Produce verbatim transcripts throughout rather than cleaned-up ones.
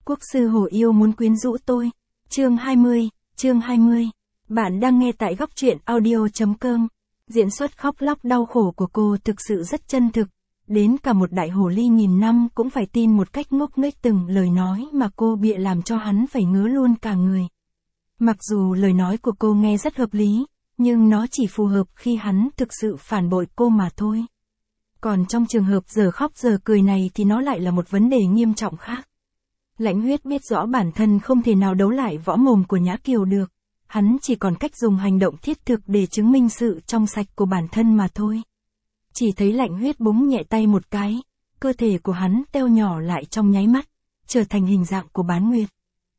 Quốc sư Hồ Yêu muốn quyến rũ tôi. Chương hai mươi, chương hai mươi. Bạn đang nghe tại góc truyện audio chấm com. Diễn xuất khóc lóc đau khổ của cô thực sự rất chân thực. Đến cả một đại hồ ly nghìn năm cũng phải tin một cách ngốc nghếch từng lời nói mà cô bịa làm cho hắn phải ngứa luôn cả người. Mặc dù lời nói của cô nghe rất hợp lý, nhưng nó chỉ phù hợp khi hắn thực sự phản bội cô mà thôi. Còn trong trường hợp giờ khóc giờ cười này thì nó lại là một vấn đề nghiêm trọng khác. Lãnh Huyết biết rõ bản thân không thể nào đấu lại võ mồm của Nhã Kiều được. Hắn chỉ còn cách dùng hành động thiết thực để chứng minh sự trong sạch của bản thân mà thôi. Chỉ thấy Lãnh Huyết búng nhẹ tay một cái, cơ thể của hắn teo nhỏ lại trong nháy mắt, trở thành hình dạng của Bán Nguyệt.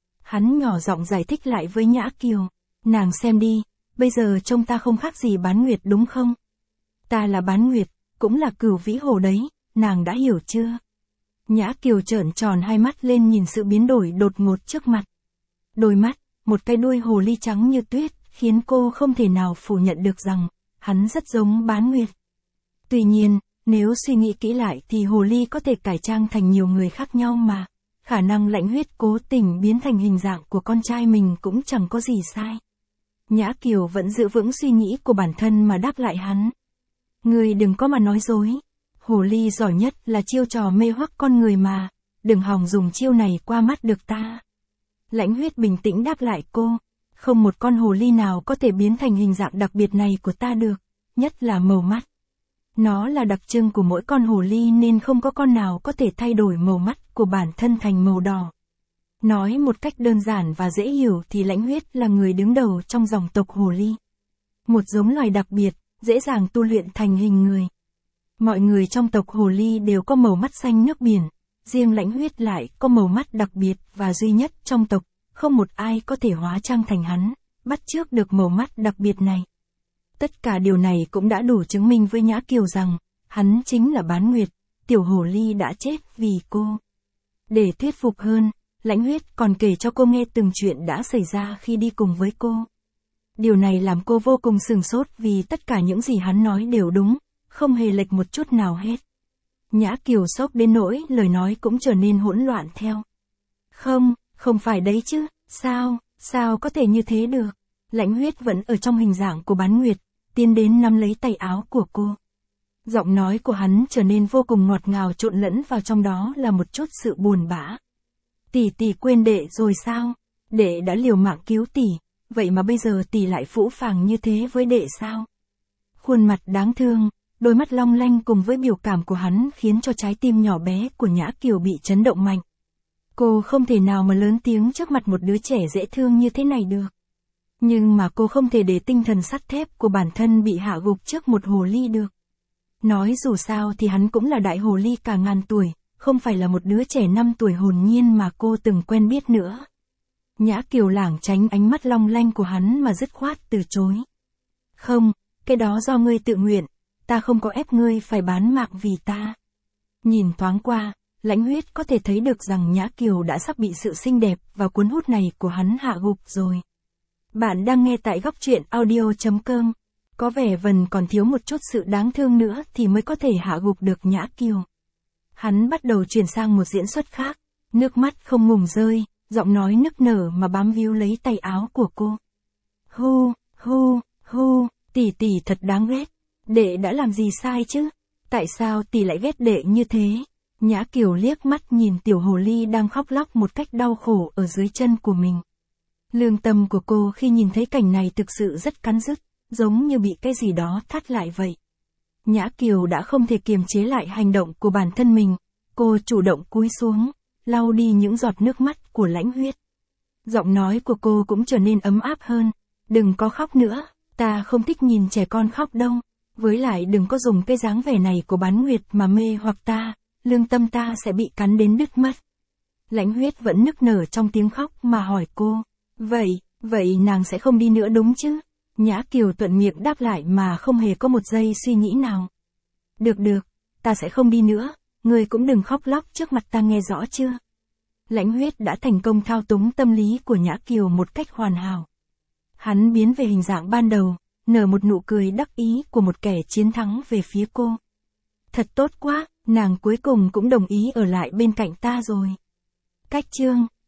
Hắn nhỏ giọng giải thích lại với Nhã Kiều, nàng xem đi, bây giờ trông ta không khác gì Bán Nguyệt đúng không? Ta là Bán Nguyệt, cũng là Cửu Vĩ Hồ đấy, nàng đã hiểu chưa? Nhã Kiều trợn tròn hai mắt lên nhìn sự biến đổi đột ngột trước mặt. Đôi mắt, một cái đuôi hồ ly trắng như tuyết, khiến cô không thể nào phủ nhận được rằng, hắn rất giống Bán Nguyệt. Tuy nhiên, nếu suy nghĩ kỹ lại thì hồ ly có thể cải trang thành nhiều người khác nhau mà. Khả năng Lãnh Huyết cố tình biến thành hình dạng của con trai mình cũng chẳng có gì sai. Nhã Kiều vẫn giữ vững suy nghĩ của bản thân mà đáp lại hắn. Người đừng có mà nói dối. Hồ ly giỏi nhất là chiêu trò mê hoặc con người mà, đừng hòng dùng chiêu này qua mắt được ta. Lãnh Huyết bình tĩnh đáp lại cô, không một con hồ ly nào có thể biến thành hình dạng đặc biệt này của ta được, nhất là màu mắt. Nó là đặc trưng của mỗi con hồ ly nên không có con nào có thể thay đổi màu mắt của bản thân thành màu đỏ. Nói một cách đơn giản và dễ hiểu thì Lãnh Huyết là người đứng đầu trong dòng tộc hồ ly. Một giống loài đặc biệt, dễ dàng tu luyện thành hình người. Mọi người trong tộc hồ ly đều có màu mắt xanh nước biển, riêng Lãnh Huyết lại có màu mắt đặc biệt và duy nhất trong tộc, không một ai có thể hóa trang thành hắn, bắt chước được màu mắt đặc biệt này. Tất cả điều này cũng đã đủ chứng minh với Nhã Kiều rằng, hắn chính là Bán Nguyệt, tiểu hồ ly đã chết vì cô. Để thuyết phục hơn, Lãnh Huyết còn kể cho cô nghe từng chuyện đã xảy ra khi đi cùng với cô. Điều này làm cô vô cùng sửng sốt vì tất cả những gì hắn nói đều đúng, không hề lệch một chút nào hết. Nhã Kiều sốc đến nỗi lời nói cũng trở nên hỗn loạn theo. Không, không phải đấy chứ, sao, sao có thể như thế được? Lãnh Huyết vẫn ở trong hình dạng của Bán Nguyệt, tiến đến nắm lấy tay áo của cô. Giọng nói của hắn trở nên vô cùng ngọt ngào trộn lẫn vào trong đó là một chút sự buồn bã. Tỷ tỷ quên đệ rồi sao? Đệ đã liều mạng cứu tỷ, vậy mà bây giờ tỷ lại phũ phàng như thế với đệ sao? Khuôn mặt đáng thương, đôi mắt long lanh cùng với biểu cảm của hắn khiến cho trái tim nhỏ bé của Nhã Kiều bị chấn động mạnh. Cô không thể nào mà lớn tiếng trước mặt một đứa trẻ dễ thương như thế này được. Nhưng mà cô không thể để tinh thần sắt thép của bản thân bị hạ gục trước một hồ ly được. Nói dù sao thì hắn cũng là đại hồ ly cả ngàn tuổi, không phải là một đứa trẻ năm tuổi hồn nhiên mà cô từng quen biết nữa. Nhã Kiều lảng tránh ánh mắt long lanh của hắn mà dứt khoát từ chối. Không, cái đó do ngươi tự nguyện, ta không có ép ngươi phải bán mạng vì ta. Nhìn thoáng qua, Lãnh Huyết có thể thấy được rằng Nhã Kiều đã sắp bị sự xinh đẹp và cuốn hút này của hắn hạ gục rồi. Bạn đang nghe tại góc truyện audio chấm com. Có vẻ Vân còn thiếu một chút sự đáng thương nữa thì mới có thể hạ gục được Nhã Kiều. Hắn bắt đầu chuyển sang một diễn xuất khác, nước mắt không ngừng rơi, giọng nói nức nở mà bám víu lấy tay áo của cô. Hu, hu, hu, tỷ tỷ thật đáng ghét. Đệ đã làm gì sai chứ? Tại sao tỷ lại ghét đệ như thế? Nhã Kiều liếc mắt nhìn tiểu hồ ly đang khóc lóc một cách đau khổ ở dưới chân của mình. Lương tâm của cô khi nhìn thấy cảnh này thực sự rất cắn rứt, giống như bị cái gì đó thắt lại vậy. Nhã Kiều đã không thể kiềm chế lại hành động của bản thân mình, cô chủ động cúi xuống, lau đi những giọt nước mắt của Lãnh Huyết. Giọng nói của cô cũng trở nên ấm áp hơn, đừng có khóc nữa, ta không thích nhìn trẻ con khóc đâu, với lại đừng có dùng cái dáng vẻ này của Bán Nguyệt mà mê hoặc ta, lương tâm ta sẽ bị cắn đến đứt mất. Lãnh Huyết vẫn nức nở trong tiếng khóc mà hỏi cô, vậy, vậy nàng sẽ không đi nữa đúng chứ? Nhã Kiều thuận miệng đáp lại mà không hề có một giây suy nghĩ nào. Được được, ta sẽ không đi nữa, ngươi cũng đừng khóc lóc trước mặt ta nghe rõ chưa? Lãnh Huyết đã thành công thao túng tâm lý của Nhã Kiều một cách hoàn hảo. Hắn biến về hình dạng ban đầu, nở một nụ cười đắc ý của một kẻ chiến thắng về phía cô. Thật tốt quá, nàng cuối cùng cũng đồng ý ở lại bên cạnh ta rồi. Cách chương